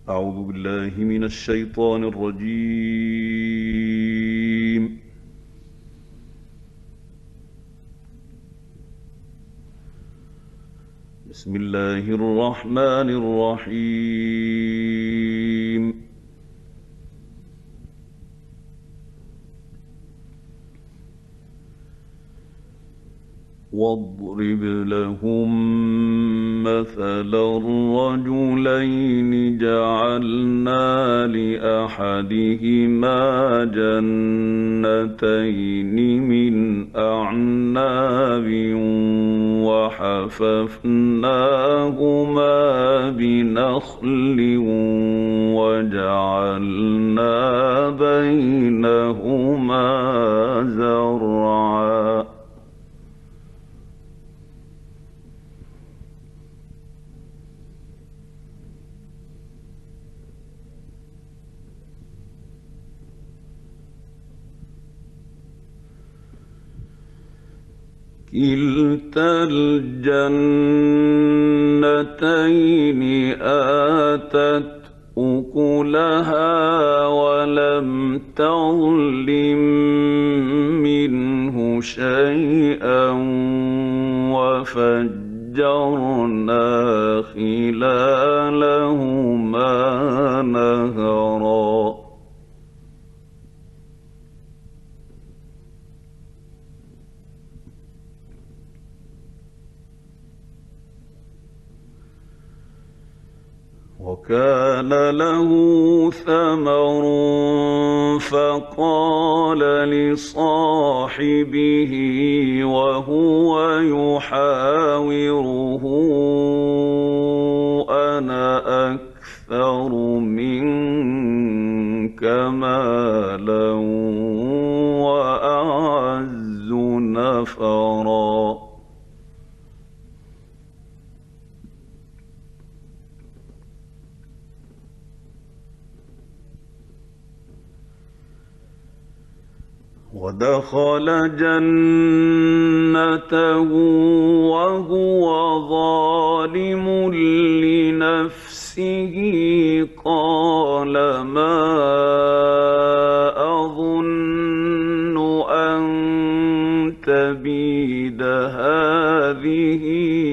أعوذ بالله من الشيطان الرجيم. بسم الله الرحمن الرحيم. واضرب لهم مثلا الرجلين جعلنا لأحدهما جنتين من أعناب وحففناهما بنخل وجعلنا بينهما زرعا. كلتا الجنتين آتت أكلها ولم تظلم منه شيئا وفجرنا خلالهما نهرا. وكان له ثمر فقال لصاحبه وهو يحاوره أنا أكثر منك مالا وأعز نفرا. ودخل جنته وهو ظالم لنفسه قال ما أظن أن تبيد هذه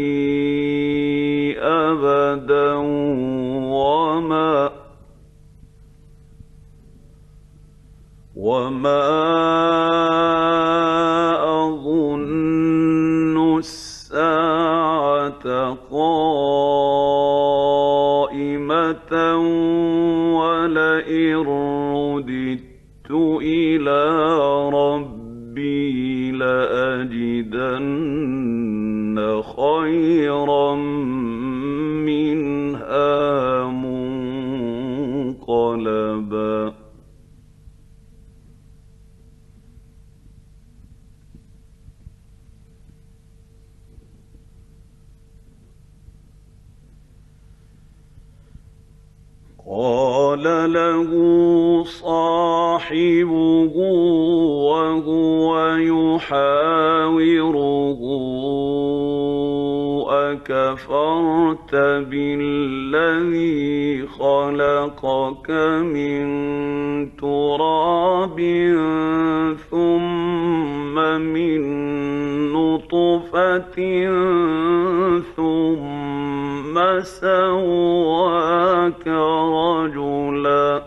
أبدا وما أظن الساعة قائمة ولئن رددت إلى ربي لأجدن خيرا منها منقلبا. قال له صاحبه وهو يحاوره أكفرت بالذي خلقك من تراب ثم من نطفة ثم سواك رجلا.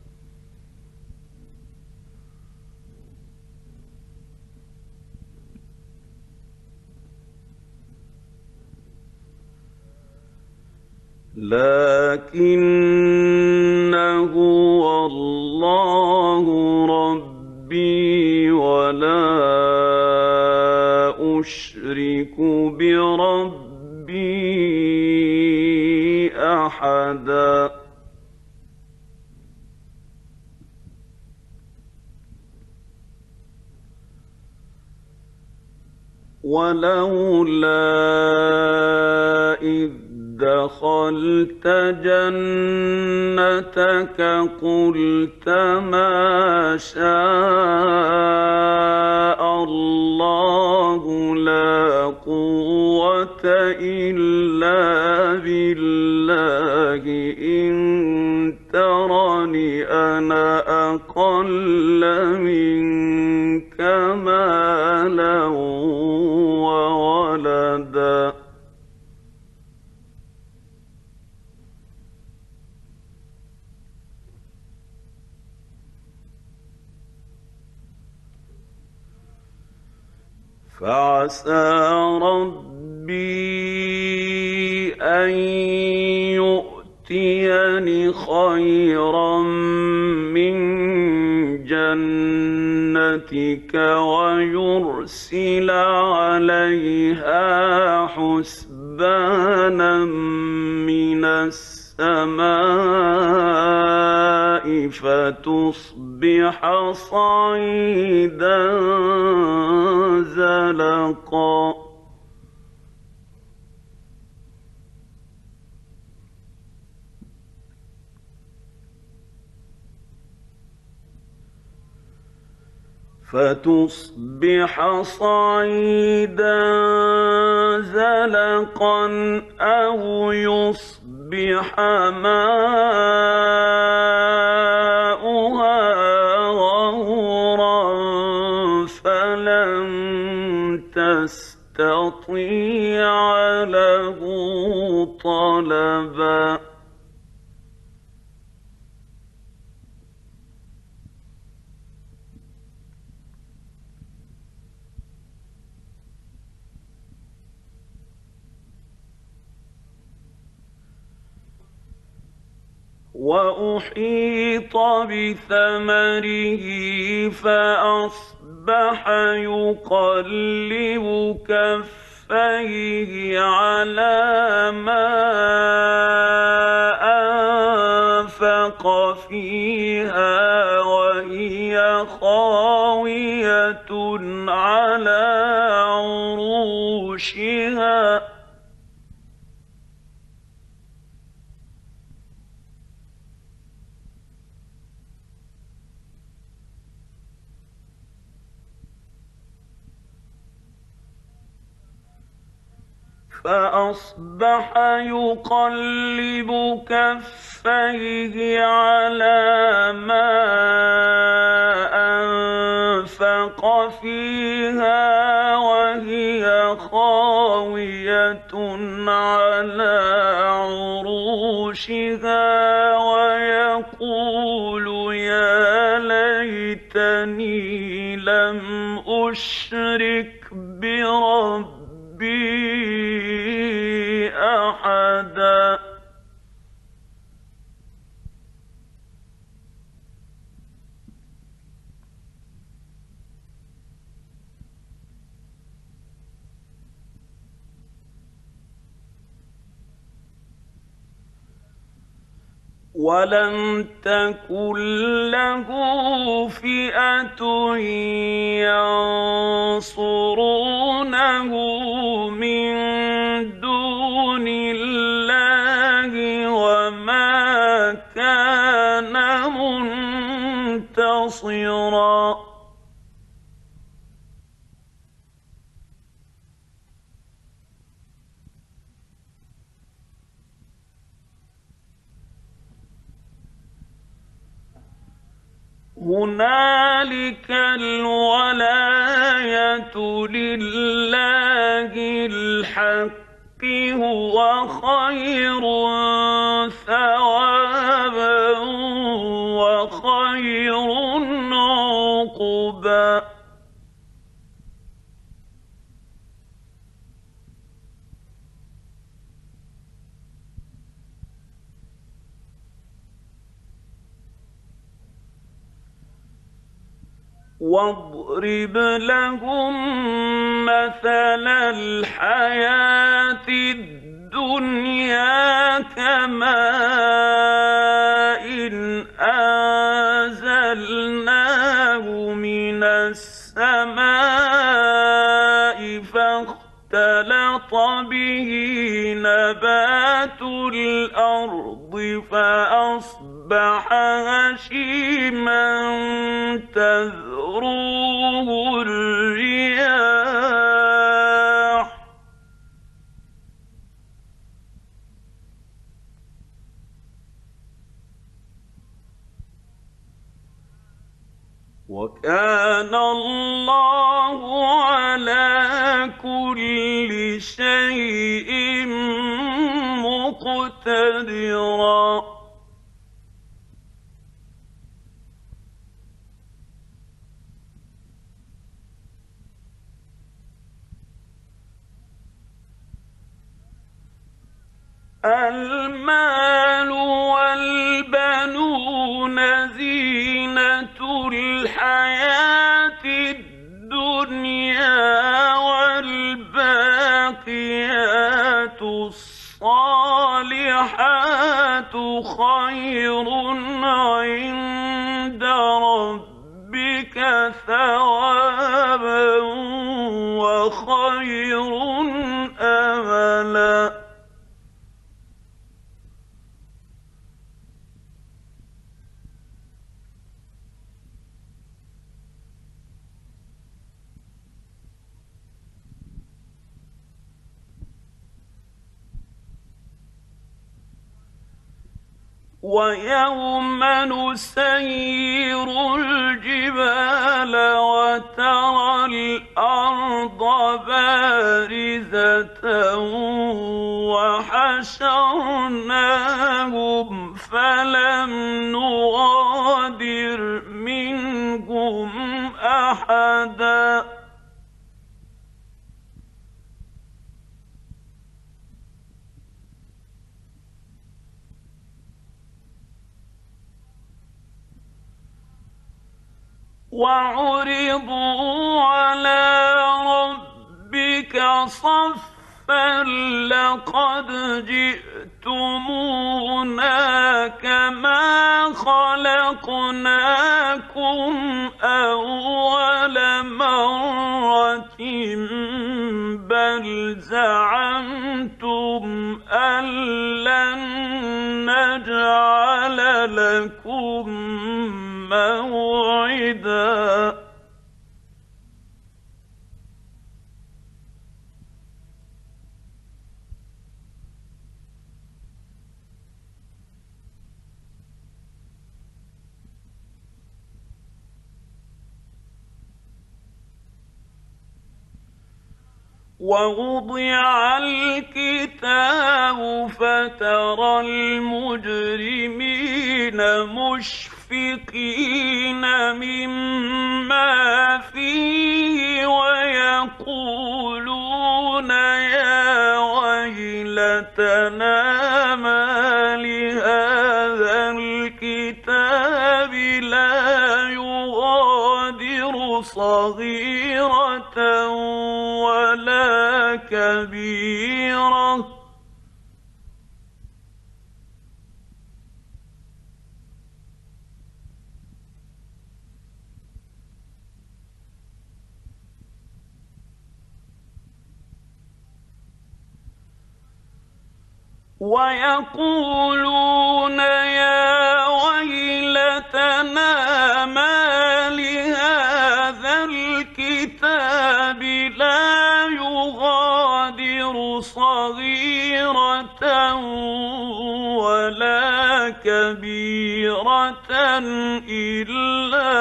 لكن هو الله ربي ولا أشرك بربي أحدا. ولولا إذ دخلت جنتك قلت ما شاء الله لا قوة إلا بالله إن ترني أنا أقل منك مالا وولدا فعسى ربي أن يؤتيني خيرا من جنتك ويرسل عليها حسبانا من السماء فتصبح صعيدا زلقا أو يصبح ماؤها غورا فلن تستطيع له طلبا وأحيط بثمره فأصبح يقلب كفيه على ما أنفق فيها وهي خاوية على عروشها فأصبح يقلب كفيه على ما أنفق فيها وهي خاوية على عروشها ويقول يا ليتني لم أشرك بربي أحدا ولم تكن له فئة ينصرونه من دون الله وما كان منتصرا هنالك الولاية لله الحق هو خير ثوابا وخير عقبا واضرب لهم مثل الحياة الدنيا كماء أنزلناه من السماء فاختلط به نبات الأرض فأصبح هشيما تذروه الرياح وكان الله على كل شيء مقتدرا. المال والبنون زينة الحياة الدنيا، والباقيات الصالحات خير عند ربك ثوابا وخير أملا. ويوم نسير الجبال وترى الأرض بارزة وحشرناهم فلم نغادر منهم أحدا. وعرضوا على ربك صفا لقد جئتمونا كما خلقناكم أول مرة بل زعمتم أن لن نجعل لكم موعدا. ووضع الكتاب فترى المجرمين مشفقين مما فيه ويقولون يا ويلتنا ما لهذا الكتاب لا يغادر صغيرة ولا كبيرة ويقولون يا ويلتنا ما لهذا الكتاب لا يغادر صغيرة ولا كبيرة إلا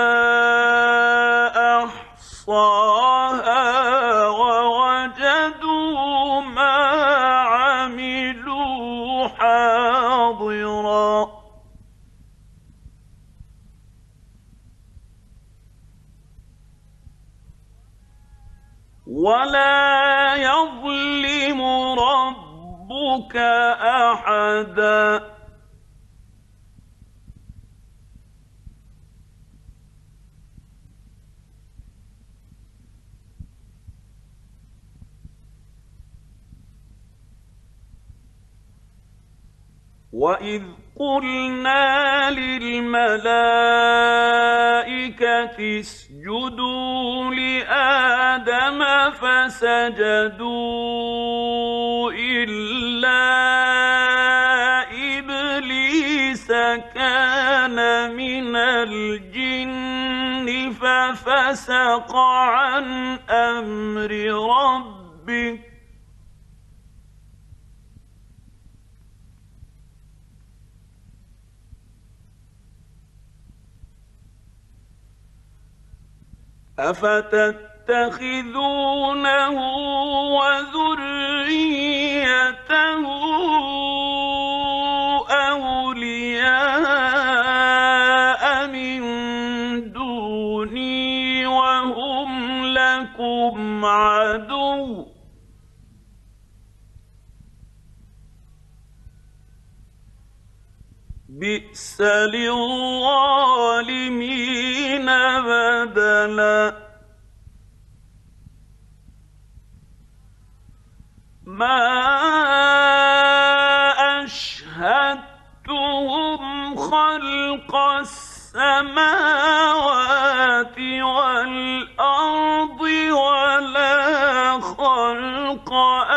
أحصاها ووجدوا ما عملوا حاضرا ولا يظلم ربك أحدا. وَإِذْ قُلْنَا لِلْمَلَائِكَةِ اسْجُدُوا لِآدَمَ فَسَجَدُوا إِلَّا إِبْلِيسَ كَانَ مِنَ الْجِنِّ فَفَسَقَ عَنْ أَمْرِ رَبِّهِ أفتتخذونه وذريته أولياء من دوني وهم لكم عدو بئس للظالمين بدلا ما أشهدتهم خلق السماوات والأرض ولا خلق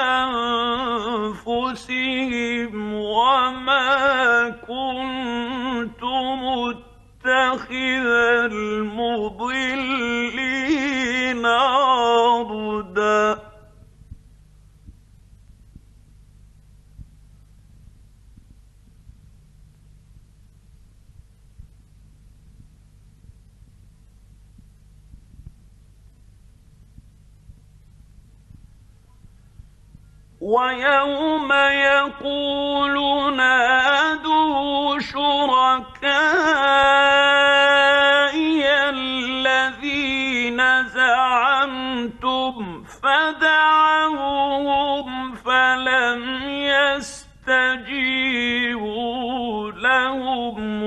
أنفسهم وما كنت متخذ المضلين عضدا ويوم يقول نادوا شركائي الذين زعمتم فدعوهم فلم يستجيبوا لهم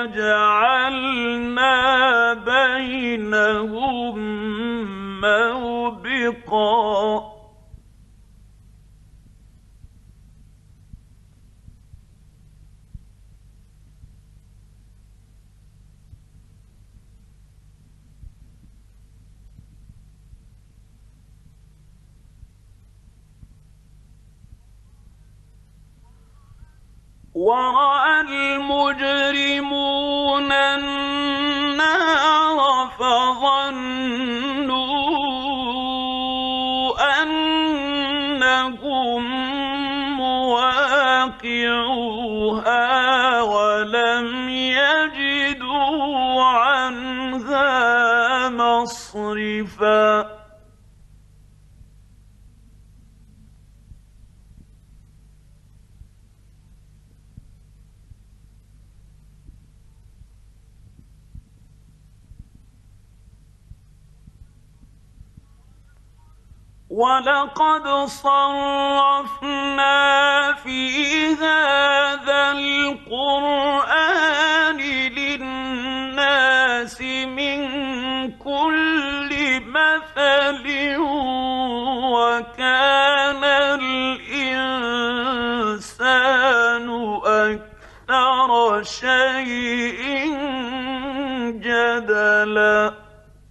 وجعلنا بينهم موبقا ورأى المجرمون النار فظنوا أنهم مواقعوها ولم يجدوا عنها مصرفا ولقد صرفنا في هذا القرآن للناس من كل مثل وكان الإنسان أكثر شيء جدلا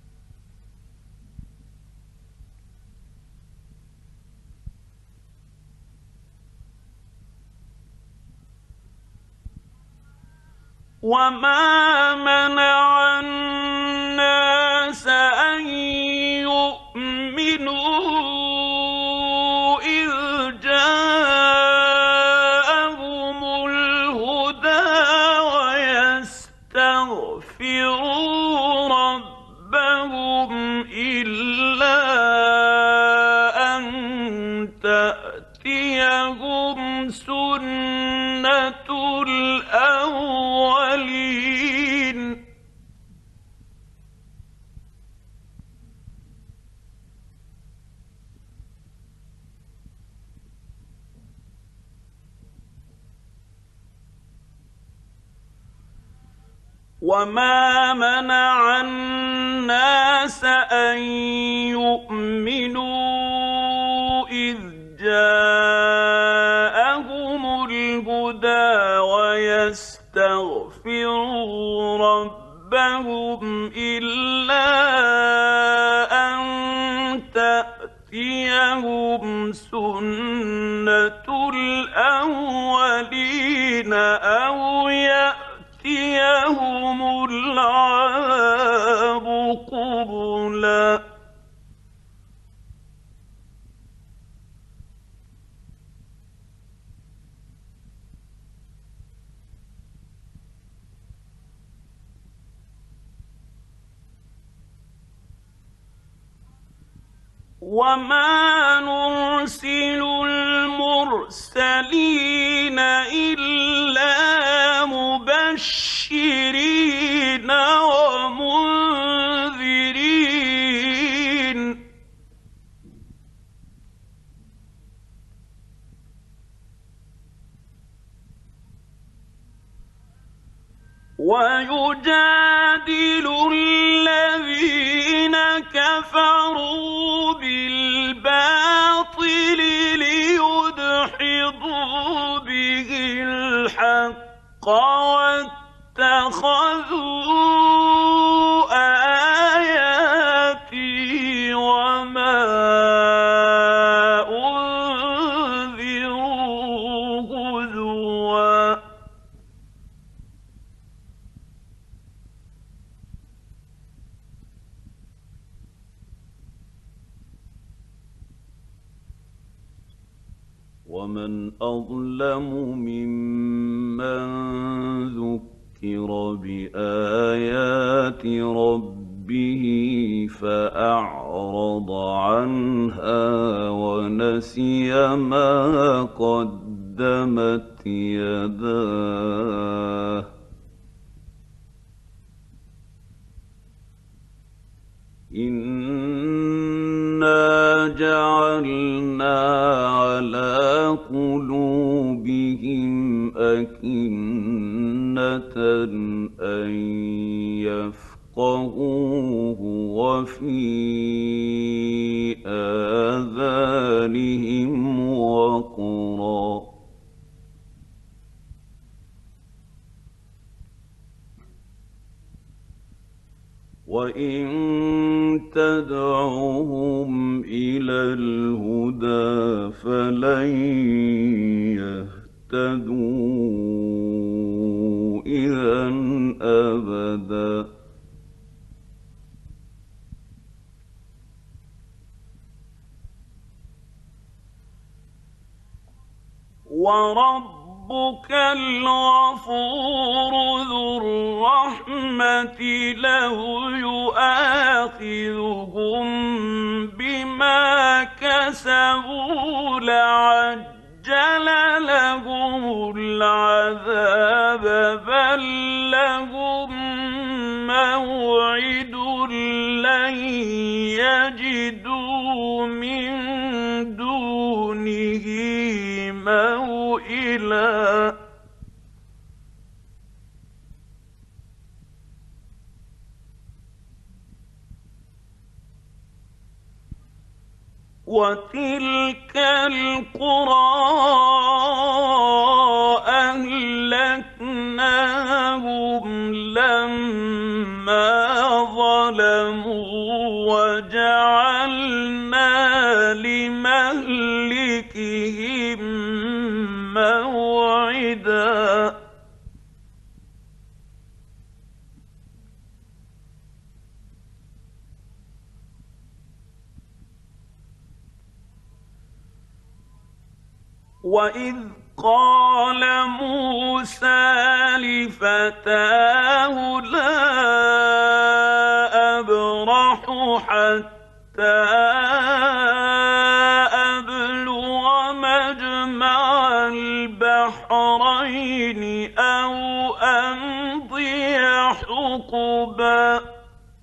وما منع الناس أن يؤمنوا إذ جاءهم الهدى ويستغفروا ربهم إلا أن تأتيهم سنة الأولين وما منع الناس أن يؤمنوا إذ جاءهم الهدى ويستغفروا ربهم إلا أن تأتيهم سنة الأولين أو يأتيهم العذاب قبلا وما نرسل المرسلين إلا مبشرين ومنذرين ويجادل الذين كفروا بالباطل ليدحضوا به الحق واتخذوا آياتي وما أنذروا هزوا ومن أظلم ممن ذكر بآيات ربه فأعرض عنها ونسي ما قدمت يداه إنا جعلنا على قلوبهم أكنة أن يفقهوه وفي آذانهم وقرا وإن تدعوهم إلى الهدى فلن يهتدوا إذا أبدا وربك الغفور ذو الرحمة لو يؤاخذهم بما كسبوا لعجل لهم العذاب بل لهم موعد لن يجدوا من دونه موئلا وتلك القرى أهلكناهم لما ظلموا وجعلنا لمهلكهم موعدا وإذ قال موسى لفتاه لا أبرح حتى أبلغ مجمع البحرين أو أمضي حقبا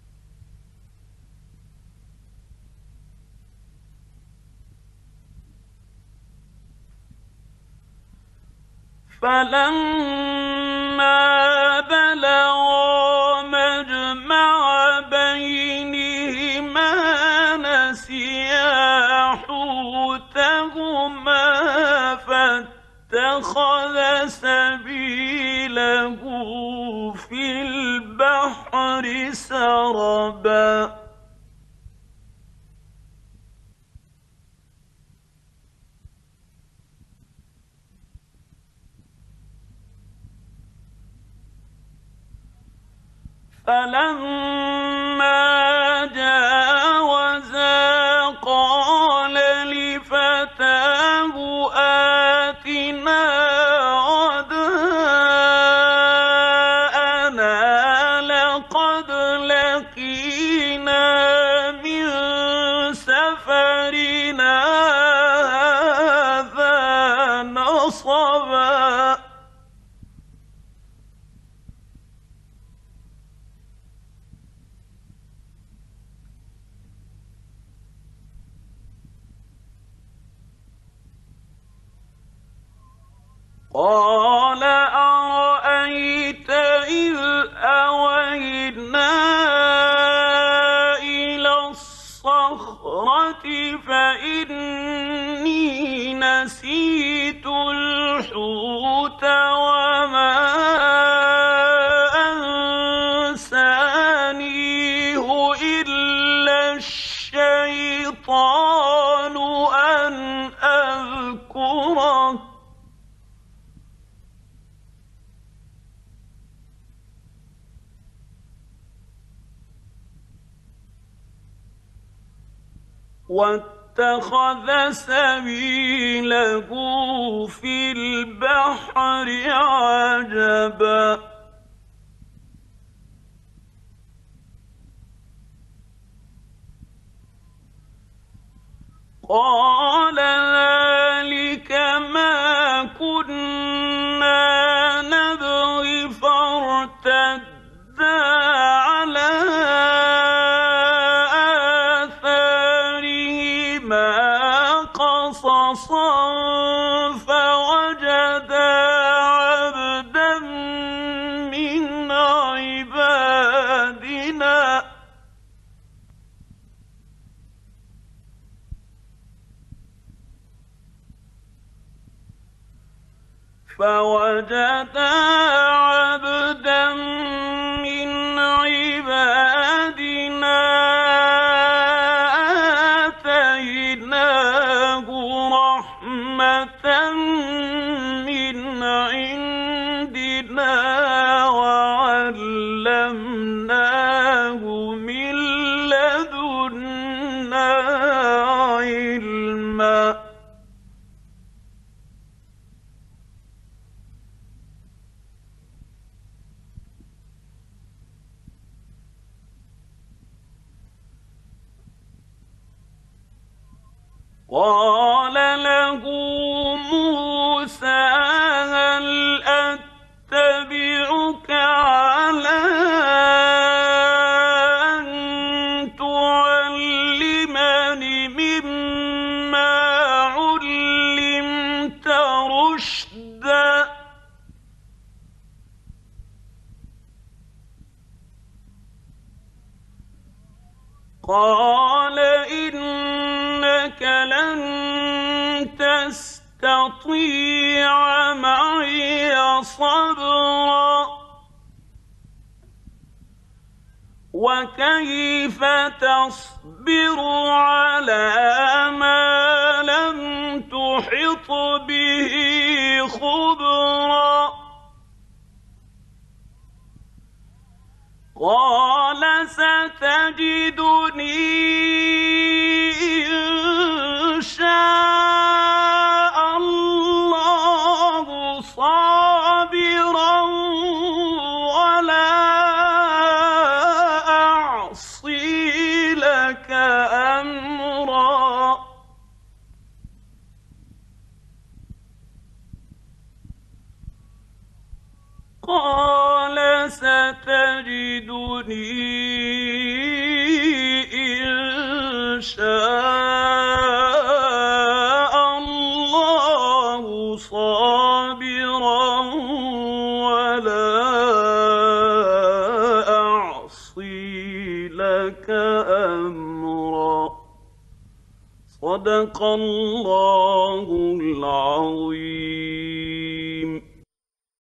فلما بلغا مجمع بينهما نسيا حوتهما فاتخذ سبيله في البحر سربا فلما جاوزا قال لفتاه آتنا غداءنا لقد لقينا من سفرنا قال أرأيت إذ أوينا إلى الصخرة فإني نسيت الحوت وما أنسانيه إلا الشيطان أن أذكره واتخذ سبيله في البحر عجبا قال ذلك ما كنا نبغي فارتدا على قصصا فوجدا عبدا من عبادنا آتيناه رحمة من عندنا وعلمناه من لدنا علما قال له موسى هل أتبعك على أن تعلمني مما علمت رشدا قال إنك لن تستطيع معي صبرا وكيف تصبر على ما لم تحط به خبرا قال ستجدني إن شاء الله صابرا ولا أعصي لك أمرا قال ستجدني إن شاء الله صابرا ولا أعصي لك أمرا صدق الله العظيم.